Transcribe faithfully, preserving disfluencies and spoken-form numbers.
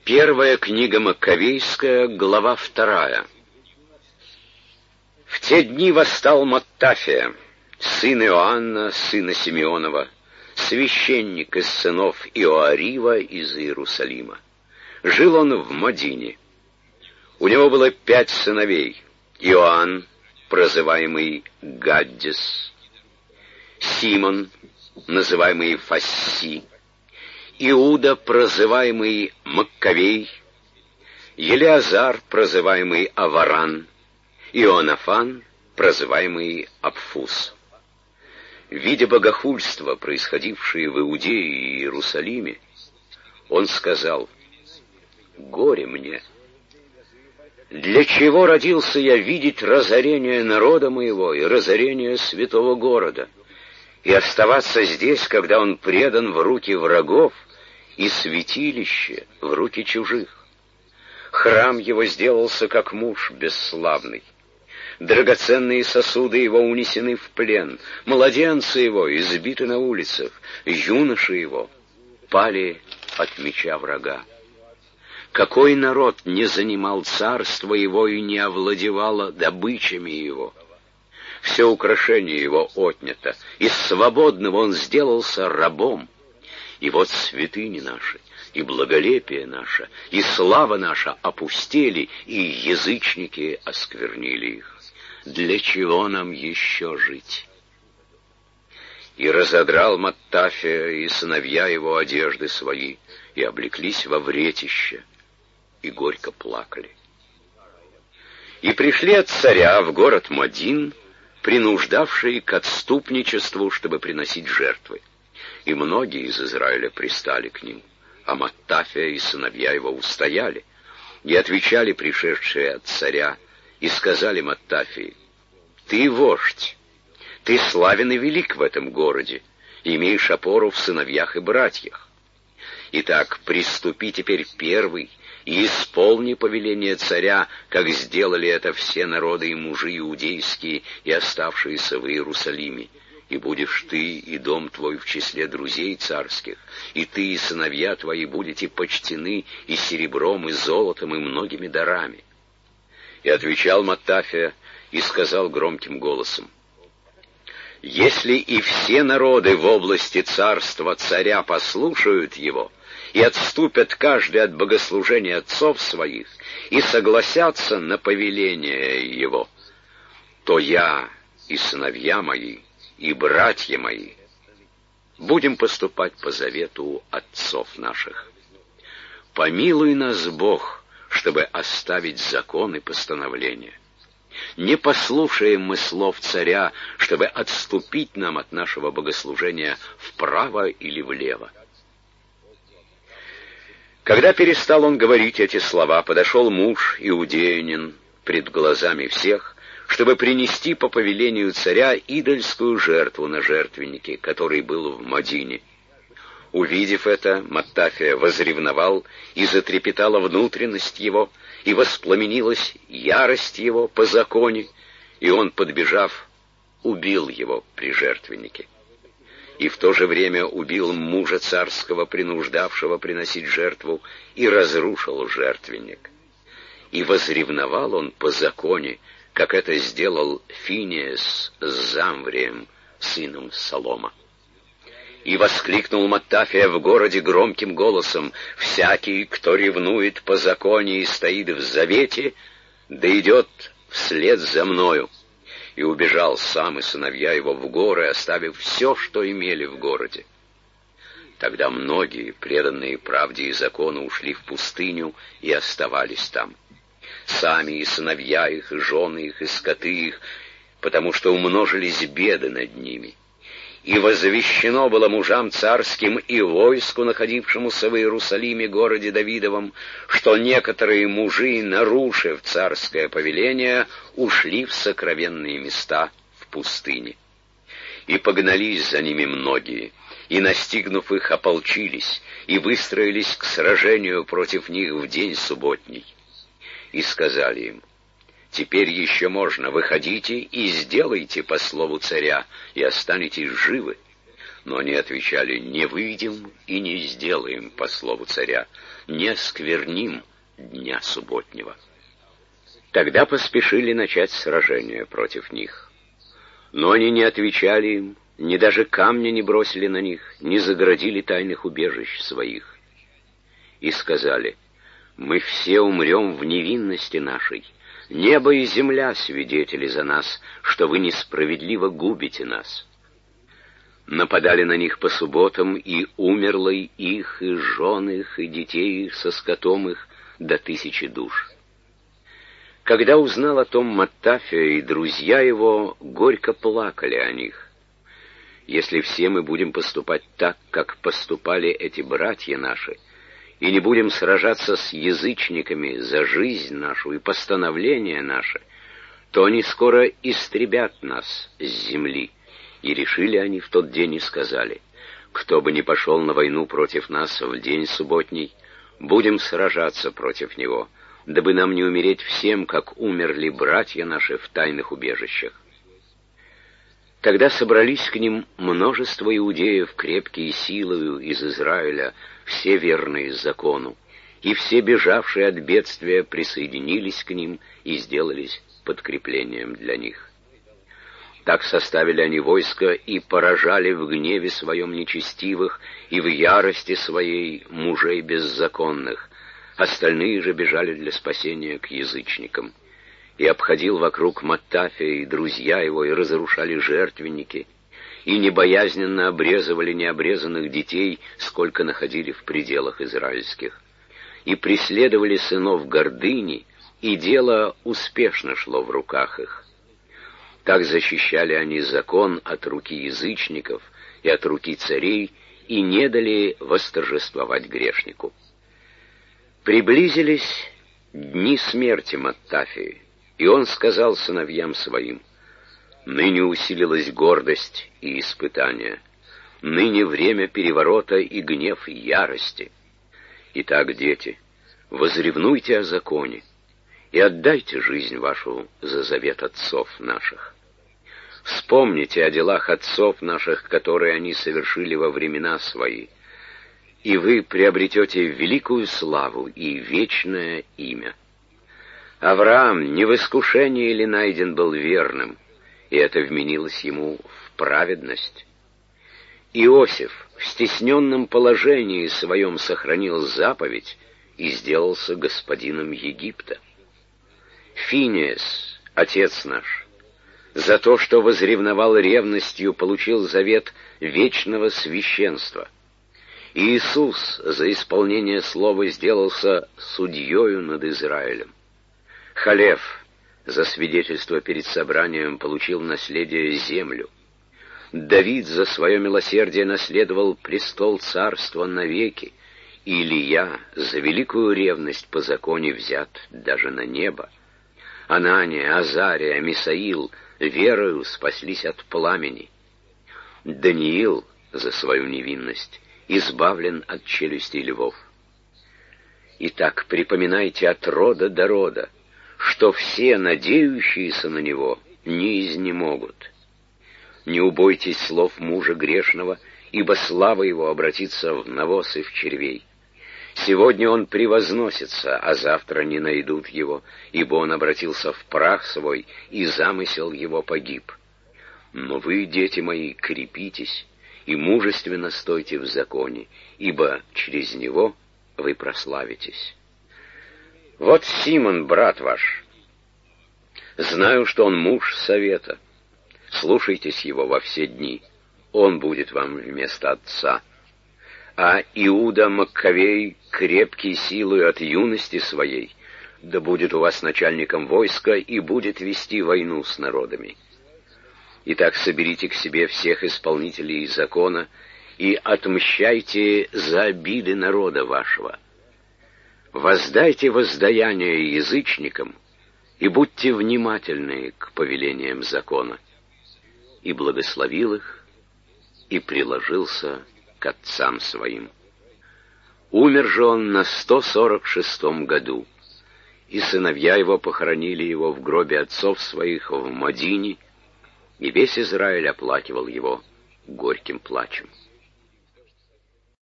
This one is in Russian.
Первая книга Маккавейская, глава вторая. В те дни восстал Маттафия, сын Иоанна, сына Симеонова, священник из сынов Иоарива из Иерусалима. Жил он в Мадине. У него было пять сыновей: Иоанн, прозываемый Гаддис, Симон, называемый Фасси, Иуда, прозываемый Маккавей, Елеазар, прозываемый Аваран, Ионафан, прозываемый Апфус. Видя богохульство, происходившее в Иудее и Иерусалиме, он сказал: «Горе мне! Для чего родился я видеть разорение народа моего и разорение святого города, и оставаться здесь, когда он предан в руки врагов, и святилище в руки чужих? Храм его сделался как муж бесславный. Драгоценные сосуды его унесены в плен, младенцы его избиты на улицах, юноши его пали от меча врага. Какой народ не занимал царство его и не овладевало добычами его? Все украшение его отнято, из свободного он сделался рабом. И вот святыни наши, и благолепие наше, и слава наша опустели, и язычники осквернили их. Для чего нам еще жить?» И разодрал Маттафия и сыновья его одежды свои, и облеклись во вретище, и горько плакали. И пришли от царя в город Мадин, принуждавшие к отступничеству, чтобы приносить жертвы. И многие из Израиля пристали к ним, а Маттафия и сыновья его устояли, и отвечали пришедшие от царя, и сказали Маттафии: «Ты вождь, ты славен и велик в этом городе, имеешь опору в сыновьях и братьях. Итак, приступи теперь первый и исполни повеление царя, как сделали это все народы и мужи иудейские и оставшиеся в Иерусалиме. И будешь ты и дом твой в числе друзей царских, и ты и сыновья твои будете почтены и серебром, и золотом, и многими дарами». И отвечал Маттафия и сказал громким голосом: «Если и все народы в области царства царя послушают его и отступят каждый от богослужения отцов своих и согласятся на повеление его, то я и сыновья мои и братья мои будем поступать по завету отцов наших. Помилуй нас, Бог, чтобы оставить закон и постановления. Не послушаем мы слов царя, чтобы отступить нам от нашего богослужения вправо или влево». Когда перестал он говорить эти слова, подошел муж иудеянин пред глазами всех, чтобы принести по повелению царя идольскую жертву на жертвеннике, который был в Мадине. Увидев это, Маттафия возревновал, и затрепетала внутренность его, и воспламенилась ярость его по законе, и он, подбежав, убил его при жертвеннике. И в то же время убил мужа царского, принуждавшего приносить жертву, и разрушил жертвенник. И возревновал он по законе, как это сделал Финеас с Замврием, сыном Салома. И воскликнул Маттафия в городе громким голосом: «Всякий, кто ревнует по законе и стоит в завете, да идет вслед за мною». И убежал сам и сыновья его в горы, оставив все, что имели в городе. Тогда многие, преданные правде и закону, ушли в пустыню и оставались там. Сами и сыновья их, и жены их, и скоты их, потому что умножились беды над ними. И возвещено было мужам царским и войску, находившемуся в Иерусалиме, городе Давидовом, что некоторые мужи, нарушив царское повеление, ушли в сокровенные места в пустыне. И погнались за ними многие, и, настигнув их, ополчились, и выстроились к сражению против них в день субботний. И сказали им: «Теперь еще можно, выходите и сделайте по слову царя, и останетесь живы. Но они отвечали: «Не выйдем и не сделаем по слову царя, не оскверним дня субботнего». Тогда поспешили начать сражение против них. Но они не отвечали им, ни даже камня не бросили на них, не загородили тайных убежищ своих. И сказали: «Мы все умрем в невинности нашей. Небо и земля свидетели за нас, что вы несправедливо губите нас». Нападали на них по субботам, и умерло и их, и жен их, и детей их со скотом их до тысячи душ. Когда узнал о том Маттафия и друзья его, горько плакали о них. «Если все мы будем поступать так, как поступали эти братья наши, и не будем сражаться с язычниками за жизнь нашу и постановление наше, то они скоро истребят нас с земли». И решили они в тот день и сказали: «Кто бы ни пошел на войну против нас в день субботний, будем сражаться против него, дабы нам не умереть всем, как умерли братья наши в тайных убежищах». Тогда собрались к ним множество иудеев, крепкие силою из Израиля, все верные закону, и все бежавшие от бедствия присоединились к ним и сделались подкреплением для них. Так составили они войско и поражали в гневе своем нечестивых и в ярости своей мужей беззаконных. Остальные же бежали для спасения к язычникам. И обходил вокруг Маттафия и друзья его, и разрушали жертвенники, и небоязненно обрезывали необрезанных детей, сколько находили в пределах израильских. И преследовали сынов гордыни, и дело успешно шло в руках их. Так защищали они закон от руки язычников и от руки царей, и не дали восторжествовать грешнику. Приблизились дни смерти Маттафии, и он сказал сыновьям своим: «Ныне усилилась гордость и испытание, ныне время переворота и гнев ярости. Итак, дети, возревнуйте о законе и отдайте жизнь вашу за завет отцов наших. Вспомните о делах отцов наших, которые они совершили во времена свои, и вы приобретете великую славу и вечное имя. Авраам не в искушении ли найден был верным, и это вменилось ему в праведность? Иосиф в стесненном положении своем сохранил заповедь и сделался господином Египта. Финиес, отец наш, за то, что возревновал ревностью, получил завет вечного священства. И Иисус за исполнение слова сделался судьею над Израилем. Халев за свидетельство перед собранием получил наследие землю. Давид за свое милосердие наследовал престол царства навеки, и Илия за великую ревность по законе взят даже на небо. Анания, Азария, Мисаил верою спаслись от пламени. Даниил за свою невинность избавлен от челюсти львов. Итак, припоминайте от рода до рода, что все, надеющиеся на него, не изнемогут. Не убойтесь слов мужа грешного, ибо слава его обратится в навоз и в червей. Сегодня он превозносится, а завтра не найдут его, ибо он обратился в прах свой, и замысел его погиб. Но вы, дети мои, крепитесь и мужественно стойте в законе, ибо через него вы прославитесь. Вот Симон, брат ваш. Знаю, что он муж совета. Слушайтесь его во все дни, он будет вам вместо отца. А Иуда Маккавей, крепкий силою от юности своей, да будет у вас начальником войска и будет вести войну с народами. Итак, соберите к себе всех исполнителей закона и отмщайте за обиды народа вашего. Воздайте воздаяние язычникам и будьте внимательны к повелениям закона». И благословил их, и приложился к отцам своим. Умер же он на сто сорок шестом году, и сыновья его похоронили его в гробе отцов своих в Мадине, и весь Израиль оплакивал его горьким плачем.